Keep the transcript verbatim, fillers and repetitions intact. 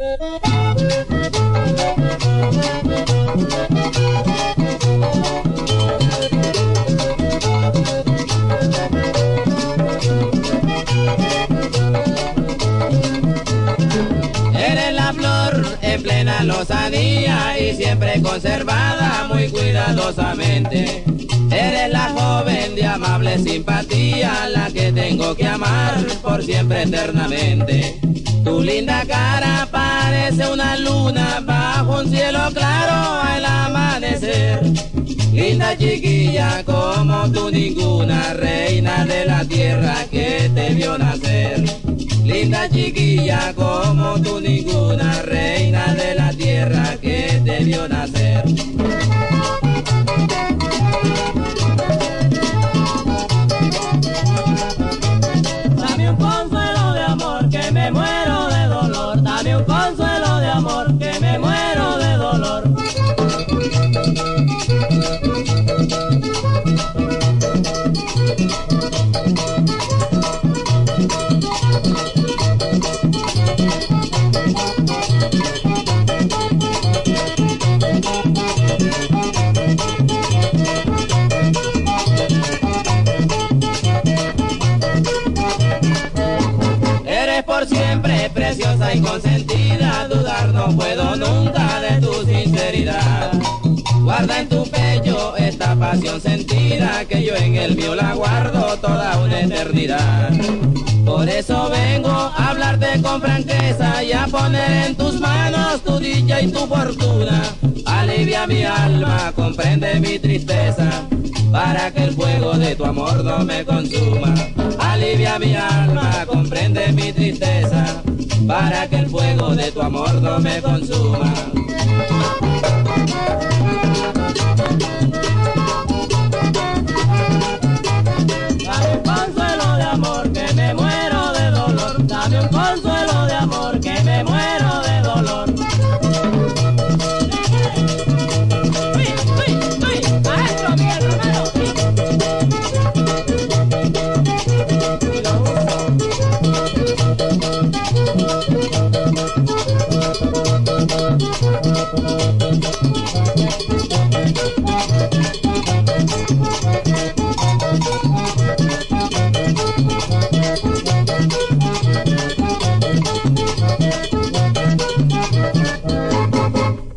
Eres la flor en plena lozanía y siempre conservada muy cuidadosamente. Eres la joven de amable simpatía, la que tengo que amar por siempre eternamente. Tu linda cara parece una luna bajo un cielo claro al amanecer. Linda chiquilla como tú ninguna, reina de la tierra que te vio nacer. Linda chiquilla como tú ninguna, reina de la tierra que te vio nacer. Dame un consuelo de amor que me muero de dolor. Dame un consuelo de amor que me muero de dolor. Por siempre preciosa y consentida, dudar no puedo nunca de tu sinceridad. Guarda en tu pecho esta pasión sentida, que yo en el mío la guardo toda una eternidad. Por eso vengo a hablarte con franqueza y a poner en tus manos tu dicha y tu fortuna. Alivia mi alma, comprende mi tristeza, para que el fuego de tu amor no me consuma. Alivia mi alma, comprende mi tristeza, para que el fuego de tu amor no me consuma.